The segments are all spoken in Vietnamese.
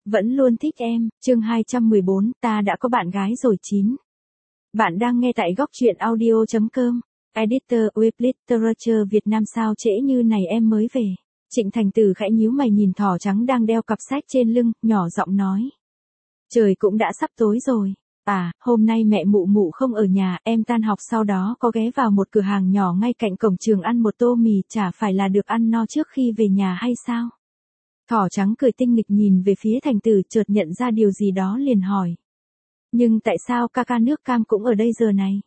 vẫn luôn thích em, chương 214, ta đã có bạn gái rồi 9. Bạn đang nghe tại góc truyện audio.com. Editor Web Literature Việt Nam sao trễ như này em mới về. Trịnh Thành Tử khẽ nhíu mày nhìn thỏ trắng đang đeo cặp sách trên lưng, nhỏ giọng nói. Trời cũng đã sắp tối rồi. À, hôm nay mẹ mụ mụ không ở nhà, em tan học sau đó có ghé vào một cửa hàng nhỏ ngay cạnh cổng trường ăn một tô mì, chả phải là được ăn no trước khi về nhà hay sao? Thỏ trắng cười tinh nghịch nhìn về phía Thành Tử, chợt nhận ra điều gì đó liền hỏi. Nhưng tại sao ca ca nước cam cũng ở đây giờ này?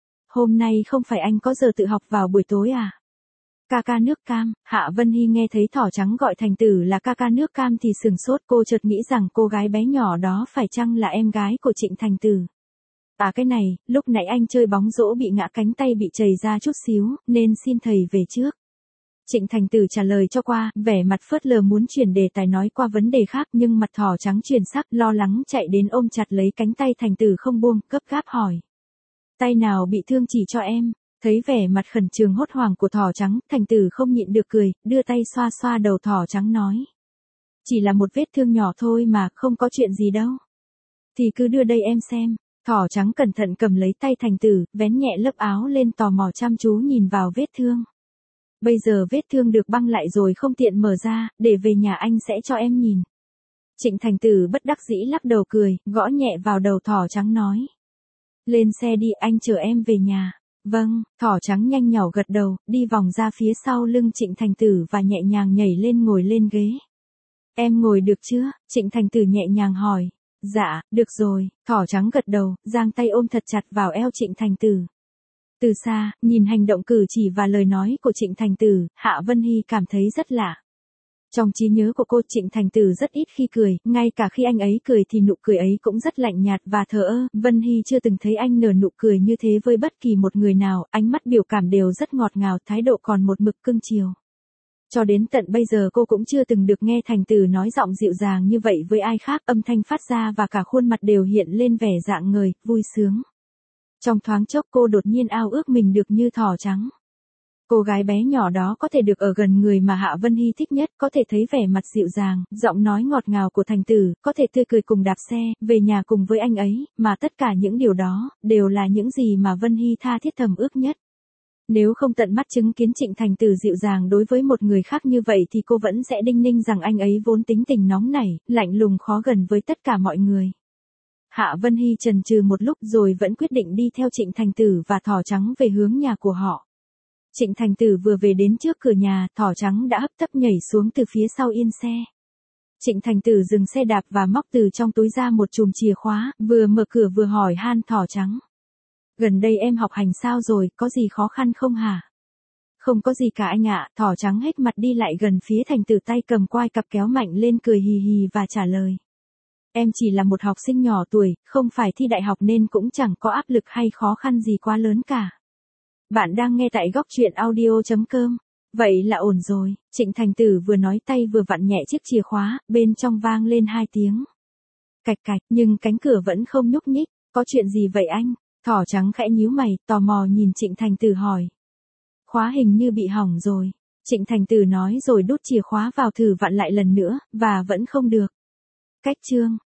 Hôm nay không phải anh có giờ tự học vào buổi tối à? Ca ca nước cam, Hạ Vân Hy nghe thấy thỏ trắng gọi Thành Tử là ca ca nước cam thì sừng sốt, cô chợt nghĩ rằng cô gái bé nhỏ đó phải chăng là em gái của Trịnh Thành Tử. À cái này, lúc nãy anh chơi bóng rổ bị ngã cánh tay bị chảy ra chút xíu, nên xin thầy về trước. Trịnh Thành Tử trả lời cho qua, vẻ mặt phớt lờ muốn chuyển đề tài nói qua vấn đề khác, nhưng mặt thỏ trắng chuyển sắc, lo lắng chạy đến ôm chặt lấy cánh tay Thành Tử không buông, gấp gáp hỏi. Tay nào bị thương chỉ cho em? Thấy vẻ mặt khẩn trương hốt hoảng của thỏ trắng, Thành Tử không nhịn được cười, đưa tay xoa xoa đầu thỏ trắng nói. Chỉ là một vết thương nhỏ thôi mà, không có chuyện gì đâu. Thì cứ đưa đây em xem. Thỏ trắng cẩn thận cầm lấy tay Thành Tử, vén nhẹ lớp áo lên tò mò chăm chú nhìn vào vết thương. Bây giờ vết thương được băng lại rồi không tiện mở ra, để về nhà anh sẽ cho em nhìn. Trịnh Thành Tử bất đắc dĩ lắc đầu cười, gõ nhẹ vào đầu thỏ trắng nói. Lên xe đi, anh chở em về nhà. Vâng, thỏ trắng nhanh nhỏ gật đầu, đi vòng ra phía sau lưng Trịnh Thành Tử và nhẹ nhàng nhảy lên ngồi lên ghế. Em ngồi được chưa? Trịnh Thành Tử nhẹ nhàng hỏi. Dạ, được rồi, thỏ trắng gật đầu, giang tay ôm thật chặt vào eo Trịnh Thành Tử. Từ xa, nhìn hành động cử chỉ và lời nói của Trịnh Thành Tử, Hạ Vân Hy cảm thấy rất lạ. Trong trí nhớ của cô, Trịnh Thành Tử rất ít khi cười, ngay cả khi anh ấy cười thì nụ cười ấy cũng rất lạnh nhạt và thờ ơ. Vân Hy chưa từng thấy anh nở nụ cười như thế với bất kỳ một người nào, ánh mắt biểu cảm đều rất ngọt ngào, thái độ còn một mực cưng chiều. Cho đến tận bây giờ cô cũng chưa từng được nghe Thành Tử nói giọng dịu dàng như vậy với ai khác, âm thanh phát ra và cả khuôn mặt đều hiện lên vẻ rạng ngời, vui sướng. Trong thoáng chốc cô đột nhiên ao ước mình được như thỏ trắng. Cô gái bé nhỏ đó có thể được ở gần người mà Hạ Vân Hy thích nhất, có thể thấy vẻ mặt dịu dàng, giọng nói ngọt ngào của Thành Tử, có thể tươi cười cùng đạp xe, về nhà cùng với anh ấy, mà tất cả những điều đó, đều là những gì mà Vân Hy tha thiết thầm ước nhất. Nếu không tận mắt chứng kiến Trịnh Thành Tử dịu dàng đối với một người khác như vậy thì cô vẫn sẽ đinh ninh rằng anh ấy vốn tính tình nóng nảy, lạnh lùng khó gần với tất cả mọi người. Hạ Vân Hy chần chừ một lúc rồi vẫn quyết định đi theo Trịnh Thành Tử và thỏ trắng về hướng nhà của họ. Trịnh Thành Tử vừa về đến trước cửa nhà, thỏ trắng đã hấp tấp nhảy xuống từ phía sau yên xe. Trịnh Thành Tử dừng xe đạp và móc từ trong túi ra một chùm chìa khóa, vừa mở cửa vừa hỏi han thỏ trắng. Gần đây em học hành sao rồi, có gì khó khăn không hả? Không có gì cả anh ạ, thỏ trắng hết mặt đi lại gần phía Thành Tử, tay cầm quai cặp kéo mạnh lên cười hì hì và trả lời. Em chỉ là một học sinh nhỏ tuổi, không phải thi đại học nên cũng chẳng có áp lực hay khó khăn gì quá lớn cả. Bạn đang nghe tại góc truyện audio.com. Vậy là ổn rồi, Trịnh Thành Tử vừa nói tay vừa vặn nhẹ chiếc chìa khóa, bên trong vang lên 2 tiếng. Cạch cạch, nhưng cánh cửa vẫn không nhúc nhích, có chuyện gì vậy anh? Thỏ trắng khẽ nhíu mày, tò mò nhìn Trịnh Thành Tử hỏi. Khóa hình như bị hỏng rồi. Trịnh Thành Tử nói rồi đút chìa khóa vào thử vặn lại lần nữa, và vẫn không được. Cách chương.